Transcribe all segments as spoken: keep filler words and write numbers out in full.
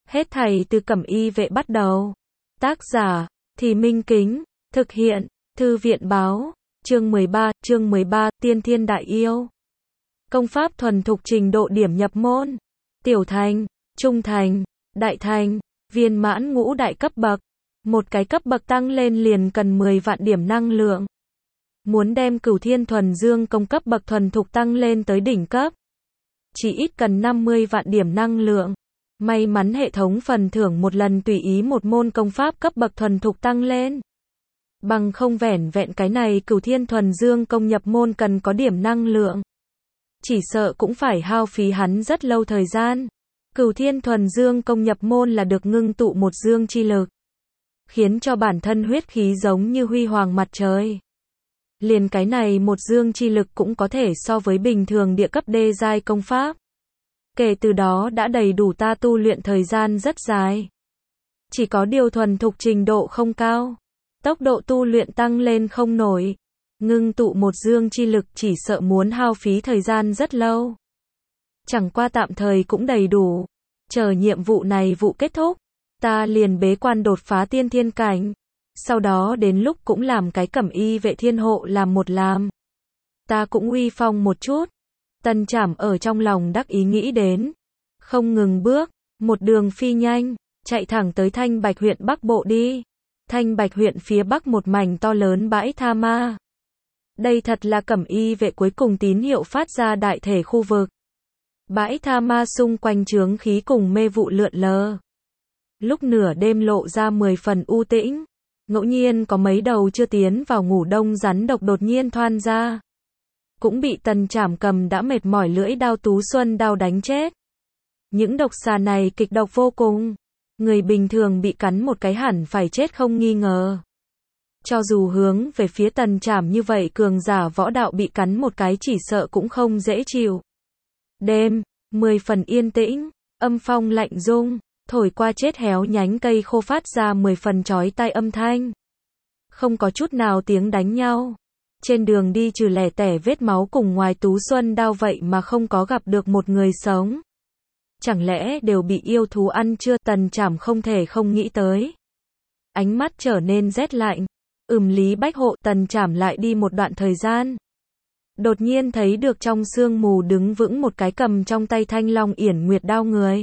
Hết thảy từ Cẩm Y vệ bắt đầu. Tác giả, Thì Minh Kính, thực hiện, Thư viện báo, chương mười ba, chương mười ba, Tiên Thiên Đại Yêu. Công pháp thuần thục trình độ điểm nhập môn. Tiểu thành, trung thành, đại thành, viên mãn ngũ đại cấp bậc. Một cái cấp bậc tăng lên liền cần mười vạn điểm năng lượng. Muốn đem Cửu Thiên Thuần Dương công cấp bậc thuần thục tăng lên tới đỉnh cấp, chỉ ít cần năm mươi vạn điểm năng lượng. May mắn hệ thống phần thưởng một lần tùy ý một môn công pháp cấp bậc thuần thục tăng lên. Bằng không vẻn vẹn cái này Cửu Thiên Thuần Dương công nhập môn cần có điểm năng lượng, chỉ sợ cũng phải hao phí hắn rất lâu thời gian. Cửu Thiên Thuần Dương công nhập môn là được ngưng tụ một dương chi lực, khiến cho bản thân huyết khí giống như huy hoàng mặt trời. Liền cái này một dương chi lực cũng có thể so với bình thường địa cấp đê giai công pháp. Kể từ đó đã đầy đủ ta tu luyện thời gian rất dài. Chỉ có điều thuần thục trình độ không cao, tốc độ tu luyện tăng lên không nổi. Ngưng tụ một dương chi lực chỉ sợ muốn hao phí thời gian rất lâu. Chẳng qua tạm thời cũng đầy đủ. Chờ nhiệm vụ này vụ kết thúc, ta liền bế quan đột phá tiên thiên cảnh. Sau đó đến lúc cũng làm cái Cẩm Y vệ thiên hộ làm một làm. Ta cũng uy phong một chút. Tần Trảm ở trong lòng đắc ý nghĩ đến. Không ngừng bước, một đường phi nhanh, chạy thẳng tới Thanh Bạch huyện Bắc Bộ đi. Thanh Bạch huyện phía Bắc một mảnh to lớn bãi tha ma. Đây thật là Cẩm Y vệ cuối cùng tín hiệu phát ra đại thể khu vực. Bãi tha ma xung quanh chướng khí cùng mê vụ lượn lờ. Lúc nửa đêm lộ ra mười phần u tĩnh. Ngẫu nhiên có mấy đầu chưa tiến vào ngủ đông rắn độc đột nhiên thoan ra. Cũng bị Tần Trảm cầm đã mệt mỏi lưỡi đao tú xuân đao đánh chết. Những độc xà này kịch độc vô cùng. Người bình thường bị cắn một cái hẳn phải chết không nghi ngờ. Cho dù hướng về phía Tần Trảm như vậy cường giả võ đạo bị cắn một cái chỉ sợ cũng không dễ chịu. Đêm, mười phần yên tĩnh, âm phong lạnh rung, thổi qua chết héo nhánh cây khô phát ra mười phần chói tai âm thanh. Không có chút nào tiếng đánh nhau. Trên đường đi trừ lẻ tẻ vết máu cùng ngoài tú xuân đao vậy mà không có gặp được một người sống. Chẳng lẽ đều bị yêu thú ăn chưa? Tần Trảm không thể không nghĩ tới. Ánh mắt trở nên rét lạnh. Ừm Lý Bách Hộ. Tần Trảm lại đi một đoạn thời gian. Đột nhiên thấy được trong sương mù đứng vững một cái cầm trong tay Thanh Long Yển Nguyệt đao người.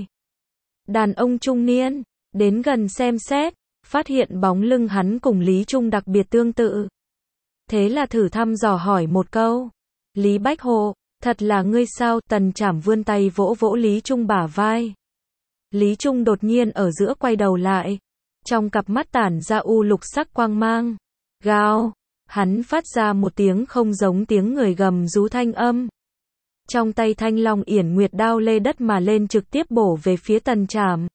Đàn ông trung niên, đến gần xem xét, phát hiện bóng lưng hắn cùng Lý Trung đặc biệt tương tự. Thế là thử thăm dò hỏi một câu. Lý Bách Hộ, thật là ngươi sao? Tần Trảm vươn tay vỗ vỗ Lý Trung bả vai. Lý Trung đột nhiên ở giữa quay đầu lại. Trong cặp mắt tản ra u lục sắc quang mang. Gào, hắn phát ra một tiếng không giống tiếng người gầm rú thanh âm. Trong tay Thanh Long Yển Nguyệt đao lê đất mà lên trực tiếp bổ về phía Tần Trảm.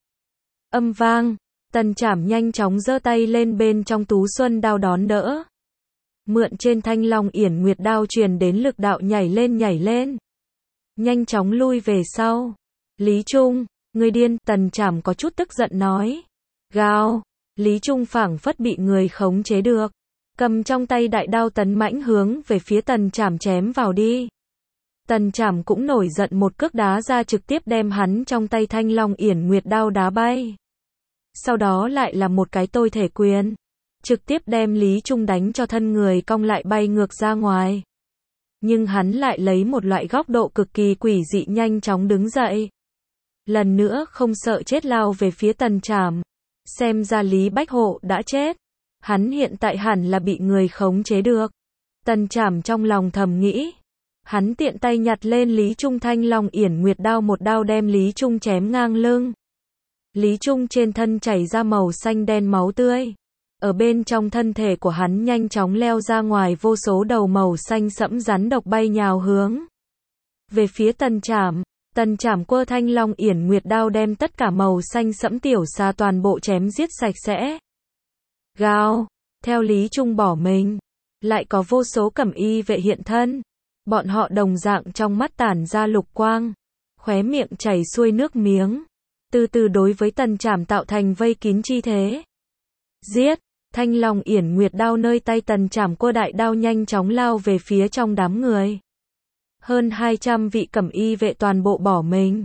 Âm vang, Tần Trảm nhanh chóng giơ tay lên bên trong tú xuân đao đón đỡ. Mượn trên Thanh Long Yển Nguyệt đao truyền đến lực đạo nhảy lên nhảy lên. Nhanh chóng lui về sau. Lý Trung, ngươi điên, Tần Trảm có chút tức giận nói. Gào, Lý Trung phảng phất bị người khống chế được. Cầm trong tay đại đao tấn mãnh hướng về phía Tần Trảm chém vào đi. Tần Trảm cũng nổi giận một cước đá ra trực tiếp đem hắn trong tay Thanh Long Yển Nguyệt đao đá bay. Sau đó lại là một cái tôi thể quyền. Trực tiếp đem Lý Trung đánh cho thân người cong lại bay ngược ra ngoài. Nhưng hắn lại lấy một loại góc độ cực kỳ quỷ dị nhanh chóng đứng dậy. Lần nữa không sợ chết lao về phía Tần Trảm. Xem ra Lý Bách Hộ đã chết. Hắn hiện tại hẳn là bị người khống chế được. Tần Trảm trong lòng thầm nghĩ. Hắn tiện tay nhặt lên Lý Trung Thanh Long Yển Nguyệt đao một đao đem Lý Trung chém ngang lưng. Lý Trung trên thân chảy ra màu xanh đen máu tươi. Ở bên trong thân thể của hắn nhanh chóng leo ra ngoài vô số đầu màu xanh sẫm rắn độc bay nhào hướng về phía Tần Trảm. Tần Trảm quơ Thanh Long Yển Nguyệt đao đem tất cả màu xanh sẫm tiểu xà toàn bộ chém giết sạch sẽ. Gào, theo Lý Trung bỏ mình, lại có vô số Cẩm Y vệ hiện thân. Bọn họ đồng dạng trong mắt tản ra lục quang, khóe miệng chảy xuôi nước miếng, từ từ đối với Tần Trảm tạo thành vây kín chi thế. Giết, Thanh Long Yển Nguyệt đao nơi tay Tần Trảm quơ đại đao nhanh chóng lao về phía trong đám người. Hơn hai trăm vị Cẩm Y vệ toàn bộ bỏ mình.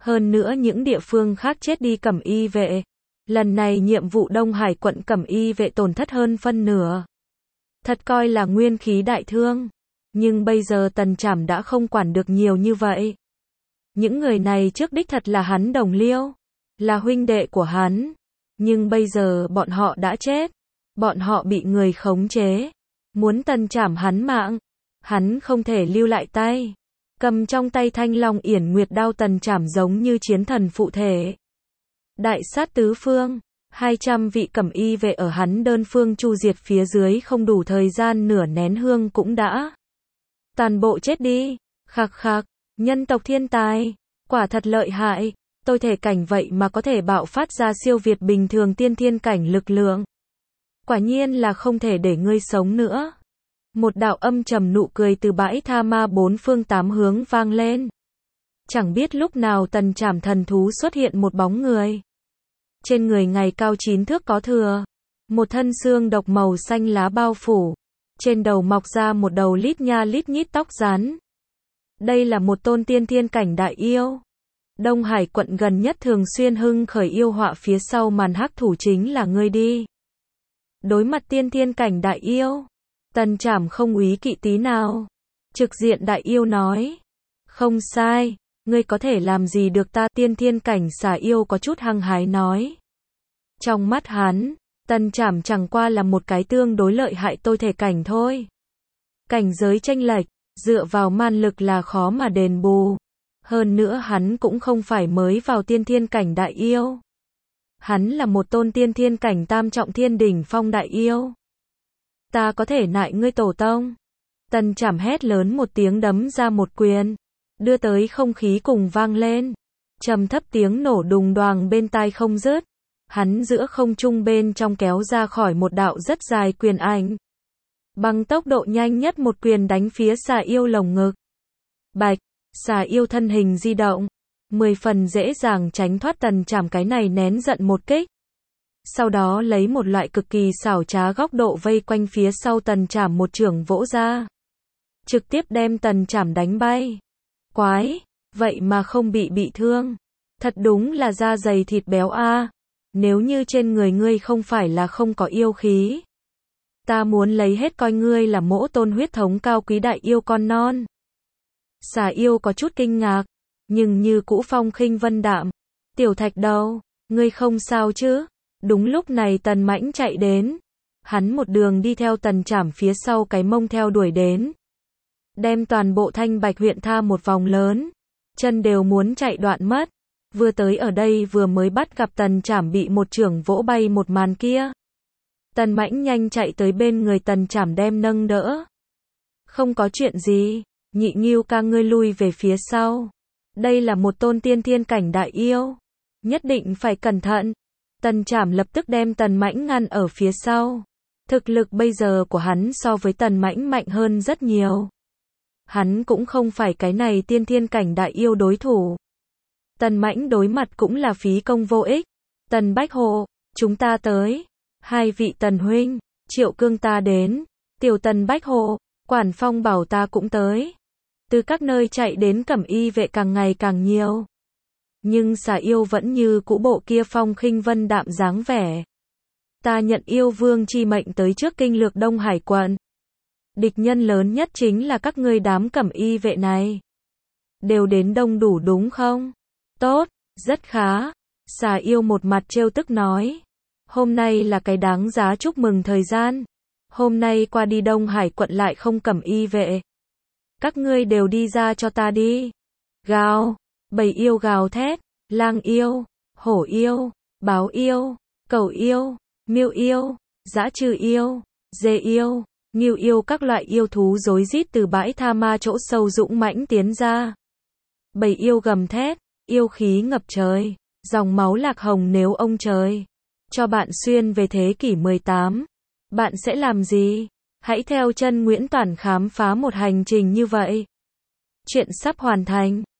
Hơn nữa những địa phương khác chết đi cẩm y vệ. Lần này nhiệm vụ Đông Hải quận cẩm y vệ tổn thất hơn phân nửa. Thật coi là nguyên khí đại thương. Nhưng bây giờ Tần Trảm đã không quản được nhiều như vậy. Những người này trước đích thật là hắn đồng liêu, là huynh đệ của hắn. Nhưng bây giờ bọn họ đã chết. Bọn họ bị người khống chế. Muốn Tần Trảm hắn mạng. Hắn không thể lưu lại tay. Cầm trong tay Thanh Long Yển Nguyệt đao, Tần Trảm giống như chiến thần phụ thể. Đại sát tứ phương. hai trăm vị cẩm y vệ ở hắn đơn phương chu diệt phía dưới không đủ thời gian nửa nén hương cũng đã toàn bộ chết đi. Khạc khạc, nhân tộc thiên tài, quả thật lợi hại, tôi thể cảnh vậy mà có thể bạo phát ra siêu việt bình thường tiên thiên cảnh lực lượng. Quả nhiên là không thể để ngươi sống nữa. Một đạo âm trầm nụ cười từ bãi tha ma bốn phương tám hướng vang lên. Chẳng biết lúc nào Tần Trảm thần thú xuất hiện một bóng người. Trên người ngày cao chín thước có thừa. Một thân xương độc màu xanh lá bao phủ. Trên đầu mọc ra một đầu lít nha lít nhít tóc rắn. Đây là một tôn tiên thiên cảnh đại yêu. Đông Hải quận gần nhất thường xuyên hưng khởi yêu họa, phía sau màn hắc thủ chính là ngươi đi. Đối mặt tiên thiên cảnh đại yêu, Tần Trảm không úy kỵ tí nào. Trực diện đại yêu nói. Không sai, ngươi có thể làm gì được ta? Tiên thiên cảnh xà yêu có chút hăng hái nói. Trong mắt hắn, Tần Trảm chẳng qua là một cái tương đối lợi hại tôi thể cảnh thôi. Cảnh giới chênh lệch, dựa vào man lực là khó mà đền bù. Hơn nữa hắn cũng không phải mới vào tiên thiên cảnh đại yêu. Hắn là một tôn tiên thiên cảnh tam trọng thiên đỉnh phong đại yêu. Ta có thể nại ngươi tổ tông. Tần Trảm hét lớn một tiếng, đấm ra một quyền. Đưa tới không khí cùng vang lên. Trầm thấp tiếng nổ đùng đoàng bên tai không dứt. Hắn giữa không trung bên trong kéo ra khỏi một đạo rất dài quyền ảnh. Bằng tốc độ nhanh nhất một quyền đánh phía xà yêu lồng ngực. Bạch, xà yêu thân hình di động. Mười phần dễ dàng tránh thoát Tần Trảm cái này nén giận một kích. Sau đó lấy một loại cực kỳ xảo trá góc độ vây quanh phía sau Tần Trảm một chưởng vỗ ra. Trực tiếp đem Tần Trảm đánh bay. Quái, vậy mà không bị bị thương. Thật đúng là da dày thịt béo a. Nếu như trên người ngươi không phải là không có yêu khí, ta muốn lấy hết coi ngươi là mỗ tôn huyết thống cao quý đại yêu con non. Xà yêu có chút kinh ngạc, nhưng như cũ phong khinh vân đạm. Tiểu Thạch đâu, ngươi không sao chứ? Đúng lúc này Tần Mãnh chạy đến. Hắn một đường đi theo Tần Trảm phía sau cái mông theo đuổi đến. Đem toàn bộ Thanh Bạch huyện tha một vòng lớn. Chân đều muốn chạy đoạn mất. Vừa tới ở đây vừa mới bắt gặp Tần Trảm bị một chưởng vỗ bay một màn kia. Tần Mãnh nhanh chạy tới bên người Tần Trảm đem nâng đỡ. Không có chuyện gì, Nhị Ngưu ca ngươi lui về phía sau. Đây là một tôn tiên thiên cảnh đại yêu. Nhất định phải cẩn thận. Tần Trảm lập tức đem Tần Mãnh ngăn ở phía sau. Thực lực bây giờ của hắn so với Tần Mãnh mạnh hơn rất nhiều. Hắn cũng không phải cái này tiên thiên cảnh đại yêu đối thủ. Tần Mãnh đối mặt cũng là phí công vô ích. Tần Bách Hộ, chúng ta tới. Hai vị Tần huynh, Triệu Cương ta đến. Tiểu Tần Bách Hộ, Quản Phong bảo ta cũng tới. Từ các nơi chạy đến cẩm y vệ càng ngày càng nhiều. Nhưng xà yêu vẫn như cũ bộ kia phong khinh vân đạm dáng vẻ. Ta nhận yêu vương chi mệnh tới trước kinh lược Đông Hải quận. Địch nhân lớn nhất chính là các ngươi đám cẩm y vệ này. Đều đến đông đủ đúng không? Tốt, rất khá. Xà yêu một mặt trêu tức nói. Hôm nay là cái đáng giá chúc mừng thời gian. Hôm nay qua đi Đông Hải quận lại không cẩm y vệ. Các ngươi đều đi ra cho ta đi. Gào, bầy yêu gào thét, lang yêu, hổ yêu, báo yêu, cẩu yêu, miêu yêu, dã trư yêu, dê yêu, ngưu yêu, các loại yêu thú rối rít từ bãi tha ma chỗ sâu dũng mãnh tiến ra. Bầy yêu gầm thét, yêu khí ngập trời, dòng máu lạc hồng. Nếu ông trời cho bạn xuyên về thế kỷ mười tám, bạn sẽ làm gì? Hãy theo chân Nguyễn Toản khám phá một hành trình như vậy. Chuyện sắp hoàn thành.